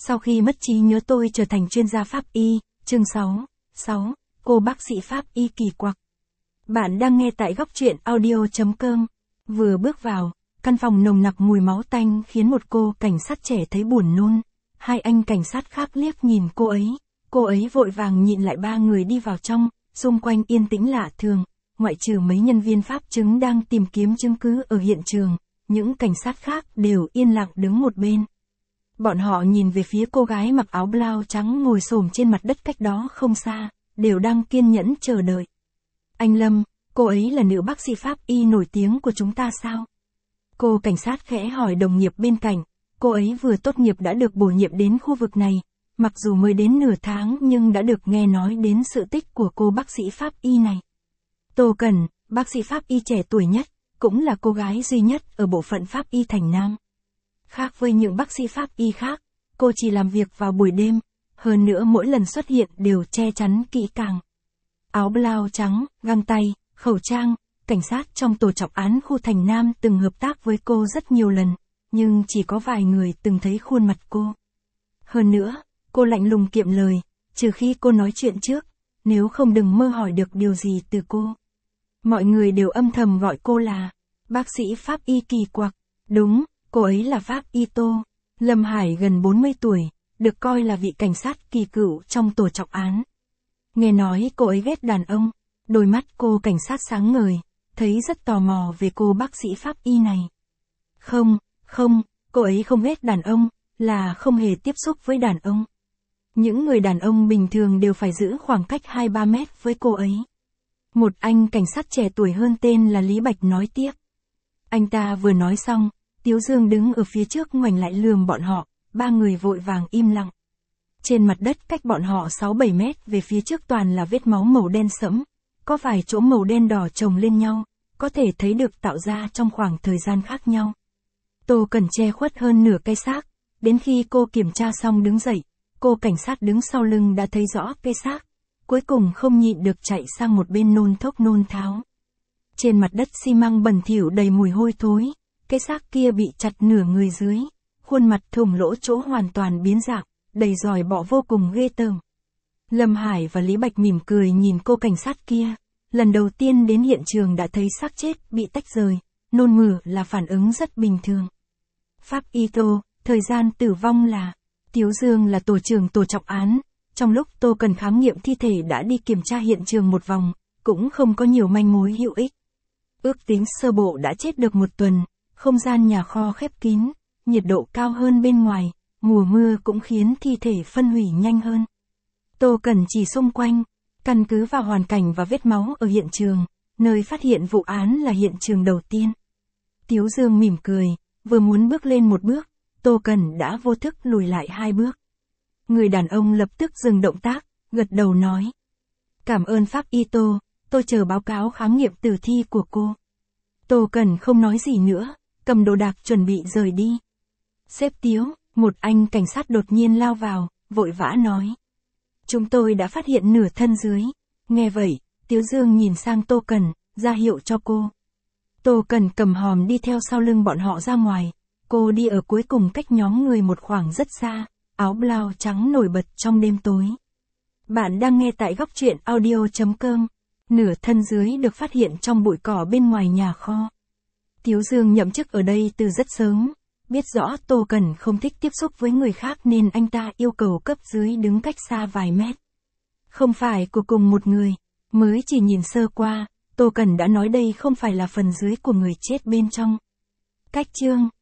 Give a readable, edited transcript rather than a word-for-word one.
Sau khi mất trí nhớ tôi trở thành chuyên gia pháp y, chương 6, cô bác sĩ pháp y kỳ quặc. Bạn đang nghe tại góc truyện audio.com. Vừa bước vào, căn phòng nồng nặc mùi máu tanh khiến một cô cảnh sát trẻ thấy buồn nôn. Hai anh cảnh sát khác liếc nhìn cô ấy vội vàng nhịn lại ba người đi vào trong, xung quanh yên tĩnh lạ thường, ngoại trừ mấy nhân viên pháp chứng đang tìm kiếm chứng cứ ở hiện trường, những cảnh sát khác đều yên lặng đứng một bên. Bọn họ nhìn về phía cô gái mặc áo blau trắng ngồi xổm trên mặt đất cách đó không xa, đều đang kiên nhẫn chờ đợi. Anh Lâm, cô ấy là nữ bác sĩ pháp y nổi tiếng của chúng ta sao? Cô cảnh sát khẽ hỏi đồng nghiệp bên cạnh, cô ấy vừa tốt nghiệp đã được bổ nhiệm đến khu vực này, mặc dù mới đến nửa tháng nhưng đã được nghe nói đến sự tích của cô bác sĩ pháp y này. Tô Cần, bác sĩ pháp y trẻ tuổi nhất, cũng là cô gái duy nhất ở bộ phận pháp y Thành Nam. Khác với những bác sĩ pháp y khác, cô chỉ làm việc vào buổi đêm, hơn nữa mỗi lần xuất hiện đều che chắn kỹ càng. Áo blau trắng, găng tay, khẩu trang, cảnh sát trong tổ trọng án khu Thành Nam từng hợp tác với cô rất nhiều lần, nhưng chỉ có vài người từng thấy khuôn mặt cô. Hơn nữa, cô lạnh lùng kiệm lời, trừ khi cô nói chuyện trước, nếu không đừng mơ hỏi được điều gì từ cô. Mọi người đều âm thầm gọi cô là bác sĩ pháp y kỳ quặc. Đúng, cô ấy là pháp y Tô Lâm Hải, gần 40 tuổi, được coi là vị cảnh sát kỳ cựu trong tổ trọng án. Nghe nói cô ấy ghét đàn ông, đôi mắt cô cảnh sát sáng ngời, thấy rất tò mò về cô bác sĩ pháp y này. Không, cô ấy không ghét đàn ông, là không hề tiếp xúc với đàn ông. Những người đàn ông bình thường đều phải giữ khoảng cách 2-3 mét với cô ấy. Một anh cảnh sát trẻ tuổi hơn tên là Lý Bạch nói tiếp. Anh ta vừa nói xong, Tiếu Dương đứng ở phía trước ngoảnh lại lườm bọn họ, ba người vội vàng im lặng. Trên mặt đất cách bọn họ 6-7 mét về phía trước toàn là vết máu màu đen sẫm, có vài chỗ màu đen đỏ chồng lên nhau, có thể thấy được tạo ra trong khoảng thời gian khác nhau. Tô Cần che khuất hơn nửa cái xác, đến khi cô kiểm tra xong đứng dậy, cô cảnh sát đứng sau lưng đã thấy rõ cái xác, cuối cùng không nhịn được chạy sang một bên nôn thốc nôn tháo. Trên mặt đất xi măng bẩn thỉu đầy mùi hôi thối, cái xác kia bị chặt nửa người dưới, khuôn mặt thủng lỗ chỗ hoàn toàn biến dạng, đầy giòi bọ vô cùng ghê tởm. Lâm Hải và Lý Bạch mỉm cười nhìn cô cảnh sát kia, lần đầu tiên đến hiện trường đã thấy xác chết bị tách rời, nôn mửa là phản ứng rất bình thường. Pháp y Tô, thời gian tử vong là... Tiếu Dương là tổ trưởng tổ trọng án, trong lúc Tô Cần khám nghiệm thi thể đã đi kiểm tra hiện trường một vòng, cũng không có nhiều manh mối hữu ích. Ước tính sơ bộ đã chết được 1 tuần, không gian nhà kho khép kín, nhiệt độ cao hơn bên ngoài, mùa mưa cũng khiến thi thể phân hủy nhanh hơn. Tô Cần chỉ xung quanh, căn cứ vào hoàn cảnh và vết máu ở hiện trường, nơi phát hiện vụ án là hiện trường đầu tiên. Tiếu Dương mỉm cười, vừa muốn bước lên một bước, Tô Cần đã vô thức lùi lại 2 bước. Người đàn ông lập tức dừng động tác, gật đầu nói. Cảm ơn pháp y Tô, tôi chờ báo cáo khám nghiệm tử thi của cô. Tô Cần không nói gì nữa, cầm đồ đạc chuẩn bị rời đi. Sếp Tiếu, một anh cảnh sát đột nhiên lao vào, vội vã nói. Chúng tôi đã phát hiện nửa thân dưới. Nghe vậy, Tiếu Dương nhìn sang Tô Cần, ra hiệu cho cô. Tô Cần cầm hòm đi theo sau lưng bọn họ ra ngoài. Cô đi ở cuối cùng cách nhóm người một khoảng rất xa, áo blau trắng nổi bật trong đêm tối. Bạn đang nghe tại góc truyện audio.com. Nửa thân dưới được phát hiện trong bụi cỏ bên ngoài nhà kho. Tiếu Dương nhậm chức ở đây từ rất sớm, biết rõ Tô Cần không thích tiếp xúc với người khác nên anh ta yêu cầu cấp dưới đứng cách xa vài mét. Không phải của cùng một người, mới chỉ nhìn sơ qua, Tô Cần đã nói đây không phải là phần dưới của người chết bên trong. Cách chương